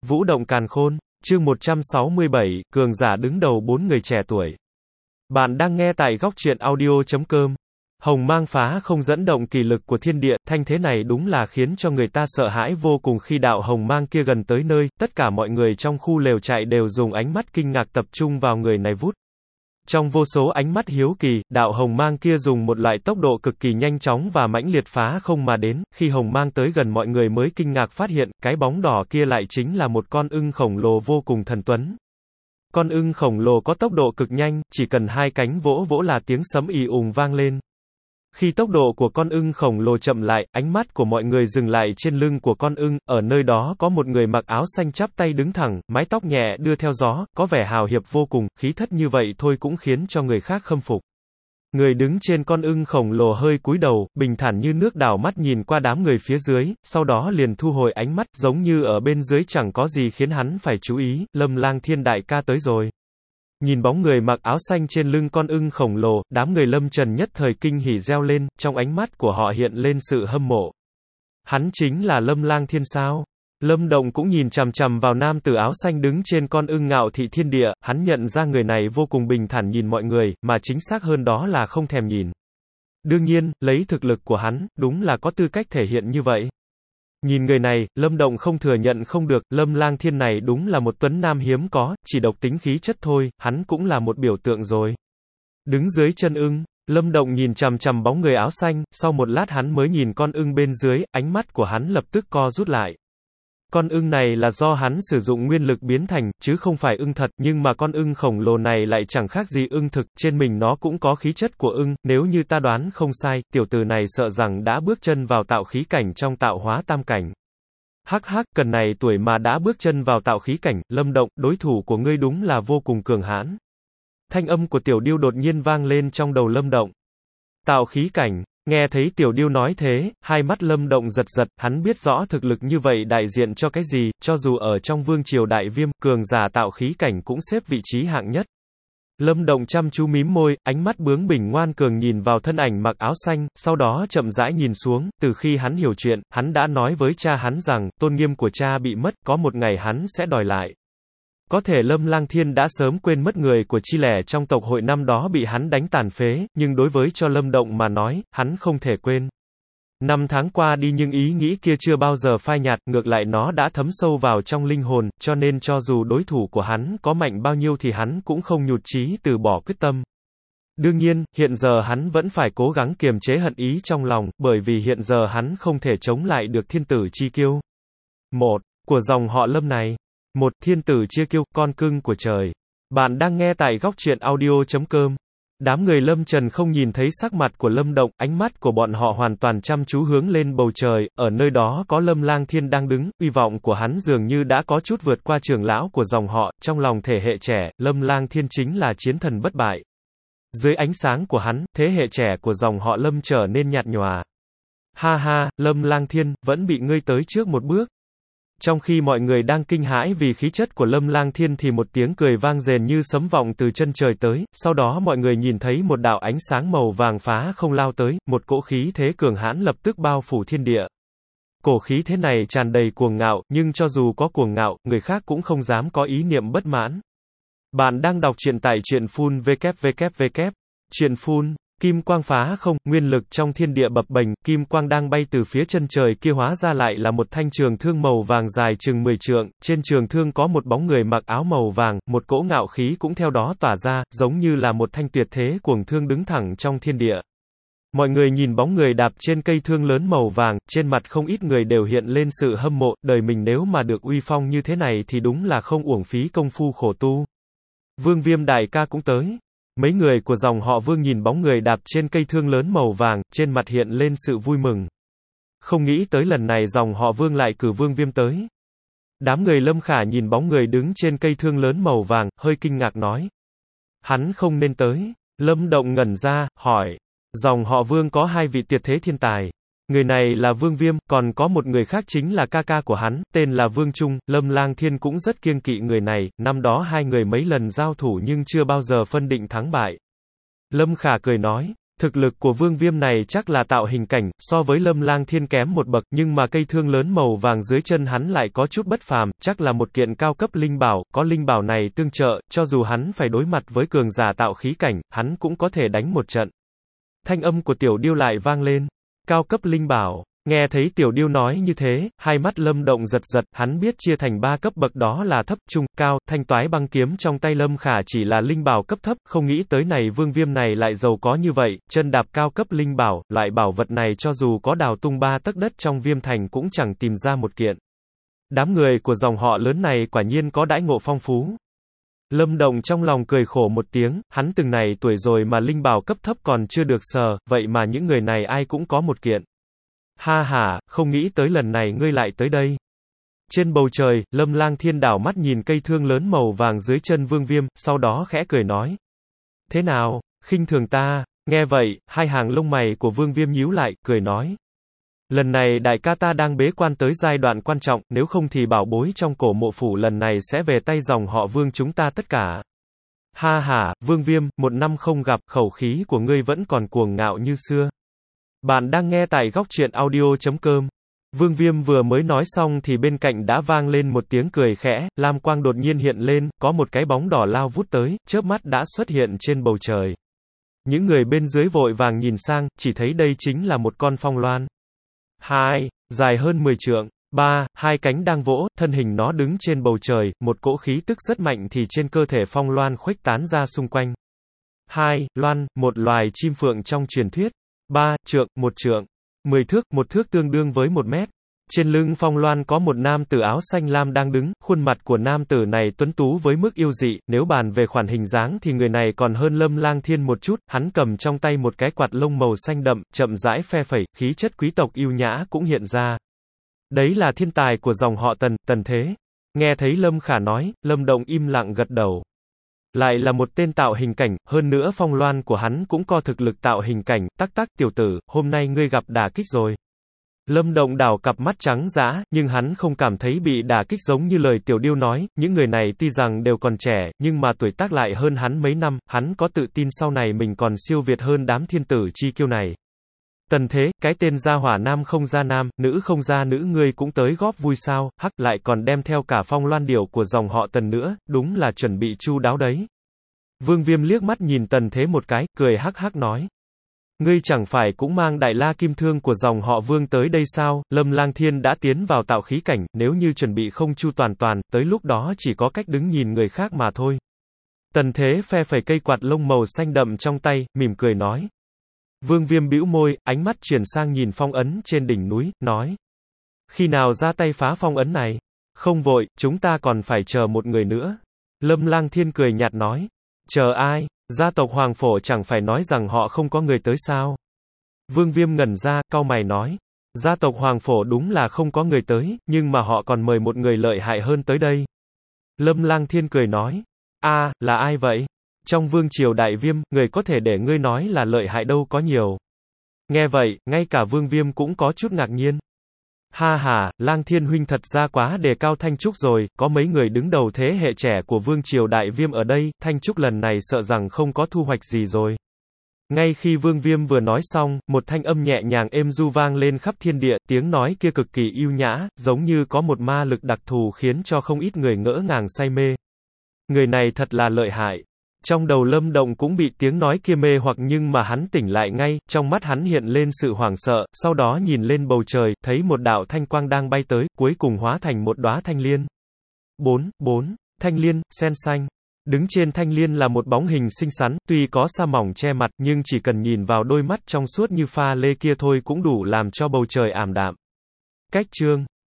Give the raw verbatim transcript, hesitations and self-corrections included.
Vũ động càn khôn, chương một trăm sáu mươi bảy, cường giả đứng đầu bốn người trẻ tuổi. Bạn đang nghe tại góc truyện audio chấm com. Hồng mang phá không dẫn động kỳ lực của thiên địa, thanh thế này đúng là khiến cho người ta sợ hãi vô cùng. Khi đạo hồng mang kia gần tới nơi, tất cả mọi người trong khu lều trại đều dùng ánh mắt kinh ngạc tập trung vào người này vút. Trong vô số ánh mắt hiếu kỳ, đạo hồng mang kia dùng một loại tốc độ cực kỳ nhanh chóng và mãnh liệt phá không mà đến. Khi hồng mang tới gần, mọi người mới kinh ngạc phát hiện, cái bóng đỏ kia lại chính là một con ưng khổng lồ vô cùng thần tuấn. Con ưng khổng lồ có tốc độ cực nhanh, chỉ cần hai cánh vỗ vỗ là tiếng sấm ì ùng vang lên. Khi tốc độ của con ưng khổng lồ chậm lại, ánh mắt của mọi người dừng lại trên lưng của con ưng, ở nơi đó có một người mặc áo xanh chắp tay đứng thẳng, mái tóc nhẹ đưa theo gió, có vẻ hào hiệp vô cùng, khí thất như vậy thôi cũng khiến cho người khác khâm phục. Người đứng trên con ưng khổng lồ hơi cúi đầu, bình thản như nước, đảo mắt nhìn qua đám người phía dưới, sau đó liền thu hồi ánh mắt, giống như ở bên dưới chẳng có gì khiến hắn phải chú ý. Lâm Lang Thiên đại ca tới rồi. Nhìn bóng người mặc áo xanh trên lưng con ưng khổng lồ, đám người Lâm Trần nhất thời kinh hỉ reo lên, trong ánh mắt của họ hiện lên sự hâm mộ. Hắn chính là Lâm Lang Thiên sao? Lâm Động cũng nhìn chằm chằm vào nam tử áo xanh đứng trên con ưng ngạo thị thiên địa, hắn nhận ra người này vô cùng bình thản nhìn mọi người, mà chính xác hơn đó là không thèm nhìn. Đương nhiên, lấy thực lực của hắn, đúng là có tư cách thể hiện như vậy. Nhìn người này, Lâm Động không thừa nhận không được, Lâm Lang Thiên này đúng là một tuấn nam hiếm có, chỉ độc tính khí chất thôi, hắn cũng là một biểu tượng rồi. Đứng dưới chân ưng, Lâm Động nhìn chằm chằm bóng người áo xanh, sau một lát hắn mới nhìn con ưng bên dưới, ánh mắt của hắn lập tức co rút lại. Con ưng này là do hắn sử dụng nguyên lực biến thành, chứ không phải ưng thật, nhưng mà con ưng khổng lồ này lại chẳng khác gì ưng thực, trên mình nó cũng có khí chất của ưng, nếu như ta đoán không sai, tiểu tử này sợ rằng đã bước chân vào tạo khí cảnh trong tạo hóa tam cảnh. Hắc hắc, cần này tuổi mà đã bước chân vào tạo khí cảnh, Lâm Động, đối thủ của ngươi đúng là vô cùng cường hãn. Thanh âm của Tiểu Điêu đột nhiên vang lên trong đầu Lâm Động. Tạo khí cảnh. Nghe thấy Tiểu Điêu nói thế, hai mắt Lâm Động giật giật, hắn biết rõ thực lực như vậy đại diện cho cái gì, cho dù ở trong vương triều đại viêm, cường giả tạo khí cảnh cũng xếp vị trí hạng nhất. Lâm Động chăm chú mím môi, ánh mắt bướng bỉnh ngoan cường nhìn vào thân ảnh mặc áo xanh, sau đó chậm rãi nhìn xuống. Từ khi hắn hiểu chuyện, hắn đã nói với cha hắn rằng, tôn nghiêm của cha bị mất, có một ngày hắn sẽ đòi lại. Có thể Lâm Lang Thiên đã sớm quên mất người của chi lẻ trong tộc hội năm đó bị hắn đánh tàn phế, nhưng đối với cho Lâm Động mà nói, hắn không thể quên. Năm tháng qua đi nhưng ý nghĩ kia chưa bao giờ phai nhạt, ngược lại nó đã thấm sâu vào trong linh hồn, cho nên cho dù đối thủ của hắn có mạnh bao nhiêu thì hắn cũng không nhụt chí từ bỏ quyết tâm. Đương nhiên, hiện giờ hắn vẫn phải cố gắng kiềm chế hận ý trong lòng, bởi vì hiện giờ hắn không thể chống lại được thiên tử chi kiêu. Một, của dòng họ Lâm này. Một, thiên tử chia kiêu, con cưng của trời. Bạn đang nghe tại góc truyện audio chấm com. Đám người Lâm Trần không nhìn thấy sắc mặt của Lâm Động, ánh mắt của bọn họ hoàn toàn chăm chú hướng lên bầu trời, ở nơi đó có Lâm Lang Thiên đang đứng, uy vọng của hắn dường như đã có chút vượt qua trưởng lão của dòng họ, trong lòng thế hệ trẻ, Lâm Lang Thiên chính là chiến thần bất bại. Dưới ánh sáng của hắn, thế hệ trẻ của dòng họ Lâm trở nên nhạt nhòa. Ha ha, Lâm Lang Thiên, vẫn bị ngươi tới trước một bước. Trong khi mọi người đang kinh hãi vì khí chất của Lâm Lang Thiên thì một tiếng cười vang rền như sấm vọng từ chân trời tới, sau đó mọi người nhìn thấy một đạo ánh sáng màu vàng phá không lao tới, một cỗ khí thế cường hãn lập tức bao phủ thiên địa. Cổ khí thế này tràn đầy cuồng ngạo, nhưng cho dù có cuồng ngạo, người khác cũng không dám có ý niệm bất mãn. Bạn đang đọc truyện tại truyện phun www. Truyện phun. Kim quang phá không, nguyên lực trong thiên địa bập bềnh, kim quang đang bay từ phía chân trời kia hóa ra lại là một thanh trường thương màu vàng dài chừng mười trượng, trên trường thương có một bóng người mặc áo màu vàng, một cỗ ngạo khí cũng theo đó tỏa ra, giống như là một thanh tuyệt thế cuồng thương đứng thẳng trong thiên địa. Mọi người nhìn bóng người đạp trên cây thương lớn màu vàng, trên mặt không ít người đều hiện lên sự hâm mộ, đời mình nếu mà được uy phong như thế này thì đúng là không uổng phí công phu khổ tu. Vương Viêm đại ca cũng tới. Mấy người của dòng họ Vương nhìn bóng người đạp trên cây thương lớn màu vàng, trên mặt hiện lên sự vui mừng. Không nghĩ tới lần này dòng họ Vương lại cử Vương Viêm tới. Đám người Lâm Khả nhìn bóng người đứng trên cây thương lớn màu vàng, hơi kinh ngạc nói. Hắn không nên tới. Lâm Động ngẩn ra, hỏi. Dòng họ Vương có hai vị tuyệt thế thiên tài. Người này là Vương Viêm, còn có một người khác chính là ca ca của hắn, tên là Vương Trung. Lâm Lang Thiên cũng rất kiêng kỵ người này, năm đó hai người mấy lần giao thủ nhưng chưa bao giờ phân định thắng bại. Lâm Khả cười nói, Thực lực của Vương Viêm này chắc là tạo hình cảnh, so với Lâm Lang Thiên kém một bậc, nhưng mà cây thương lớn màu vàng dưới chân hắn lại có chút bất phàm, chắc là một kiện cao cấp linh bảo, có linh bảo này tương trợ, cho dù hắn phải đối mặt với cường giả tạo khí cảnh, hắn cũng có thể đánh một trận. Thanh âm của Tiểu Điêu lại vang lên. Cao cấp linh bảo. Nghe thấy Tiểu Điêu nói như thế, hai mắt Lâm Động giật giật, hắn biết chia thành ba cấp bậc đó là thấp, trung, cao, thanh toái băng kiếm trong tay Lâm Khả chỉ là linh bảo cấp thấp, không nghĩ tới này Vương Viêm này lại giàu có như vậy, chân đạp cao cấp linh bảo, loại bảo vật này cho dù có đào tung ba tấc đất trong Viêm Thành cũng chẳng tìm ra một kiện. Đám người của dòng họ lớn này quả nhiên có đãi ngộ phong phú. Lâm Động trong lòng cười khổ một tiếng, hắn từng này tuổi rồi mà linh bảo cấp thấp còn chưa được sờ, vậy mà những người này ai cũng có một kiện. Ha ha, không nghĩ tới lần này ngươi lại tới đây. Trên bầu trời, Lâm Lang Thiên đảo mắt nhìn cây thương lớn màu vàng dưới chân Vương Viêm, sau đó khẽ cười nói. Thế nào, khinh thường ta? Nghe vậy, hai hàng lông mày của Vương Viêm nhíu lại, cười nói. Lần này đại ca ta đang bế quan tới giai đoạn quan trọng, nếu không thì bảo bối trong cổ mộ phủ lần này sẽ về tay dòng họ Vương chúng ta tất cả. Ha ha, Vương Viêm, một năm không gặp, khẩu khí của ngươi vẫn còn cuồng ngạo như xưa. Bạn đang nghe tại góc truyện audio chấm com. Vương Viêm vừa mới nói xong thì bên cạnh đã vang lên một tiếng cười khẽ, lam quang đột nhiên hiện lên, có một cái bóng đỏ lao vút tới, chớp mắt đã xuất hiện trên bầu trời. Những người bên dưới vội vàng nhìn sang, chỉ thấy đây chính là một con phong loan. Hai, dài hơn mười trượng. Ba, hai cánh đang vỗ, thân hình nó đứng trên bầu trời, một cỗ khí tức rất mạnh thì trên cơ thể phong loan khuếch tán ra xung quanh. Hai, loan, một loài chim phượng trong truyền thuyết. Ba, trượng, một trượng. Mười thước, một thước tương đương với một mét. Trên lưng phong loan có một nam tử áo xanh lam đang đứng, khuôn mặt của nam tử này tuấn tú với mức yêu dị, nếu bàn về khoản hình dáng thì người này còn hơn Lâm Lang Thiên một chút, hắn cầm trong tay một cái quạt lông màu xanh đậm, chậm rãi phe phẩy, khí chất quý tộc yêu nhã cũng hiện ra. Đấy là thiên tài của dòng họ Tần, Tần Thế. Nghe thấy Lâm Khả nói, Lâm Động im lặng gật đầu. Lại là một tên tạo hình cảnh, hơn nữa phong loan của hắn cũng có thực lực tạo hình cảnh, tắc tắc tiểu tử, hôm nay ngươi gặp đả kích rồi. Lâm Động đảo cặp mắt trắng dã, nhưng hắn không cảm thấy bị đả kích giống như lời Tiểu Điêu nói, những người này tuy rằng đều còn trẻ, nhưng mà tuổi tác lại hơn hắn mấy năm, hắn có tự tin sau này mình còn siêu việt hơn đám thiên tử chi kiêu này. Tần Thế, cái tên gia hỏa nam không ra nam, nữ không ra nữ ngươi cũng tới góp vui sao, hắc lại còn đem theo cả phong loan điểu của dòng họ Tần nữa, đúng là chuẩn bị chu đáo đấy. Vương Viêm liếc mắt nhìn Tần Thế một cái, cười hắc hắc nói. Ngươi chẳng phải cũng mang đại la kim thương của dòng họ Vương tới đây sao? Lâm Lang Thiên đã tiến vào tạo khí cảnh, nếu như chuẩn bị không chu toàn toàn, tới lúc đó chỉ có cách đứng nhìn người khác mà thôi. Tần Thế phe phẩy cây quạt lông màu xanh đậm trong tay, mỉm cười nói. Vương Viêm bĩu môi, ánh mắt chuyển sang nhìn phong ấn trên đỉnh núi, nói. Khi nào ra tay phá phong ấn này? Không vội, chúng ta còn phải chờ một người nữa. Lâm Lang Thiên cười nhạt nói. Chờ ai? Gia tộc Hoàng Phổ chẳng phải nói rằng họ không có người tới sao? Vương Viêm ngẩn ra, cau mày nói. Gia tộc Hoàng Phổ đúng là không có người tới, nhưng mà họ còn mời một người lợi hại hơn tới đây. Lâm Lang Thiên cười nói. A, à, là ai vậy? Trong vương triều Đại Viêm, người có thể để ngươi nói là lợi hại đâu có nhiều. Nghe vậy, ngay cả Vương Viêm cũng có chút ngạc nhiên. Ha ha, Lang Thiên huynh thật ra quá đề cao Thanh Trúc rồi, có mấy người đứng đầu thế hệ trẻ của vương triều Đại Viêm ở đây, Thanh Trúc lần này sợ rằng không có thu hoạch gì rồi. Ngay khi Vương Viêm vừa nói xong, một thanh âm nhẹ nhàng êm du vang lên khắp thiên địa, tiếng nói kia cực kỳ yêu nhã, giống như có một ma lực đặc thù khiến cho không ít người ngỡ ngàng say mê. Người này thật là lợi hại. Trong đầu Lâm Động cũng bị tiếng nói kia mê hoặc nhưng mà hắn tỉnh lại ngay, trong mắt hắn hiện lên sự hoảng sợ, sau đó nhìn lên bầu trời, thấy một đạo thanh quang đang bay tới, cuối cùng hóa thành một đóa thanh liên. bốn, bốn, thanh liên, sen xanh. Đứng trên thanh liên là một bóng hình xinh xắn, tuy có sa mỏng che mặt nhưng chỉ cần nhìn vào đôi mắt trong suốt như pha lê kia thôi cũng đủ làm cho bầu trời ảm đạm. Cách chương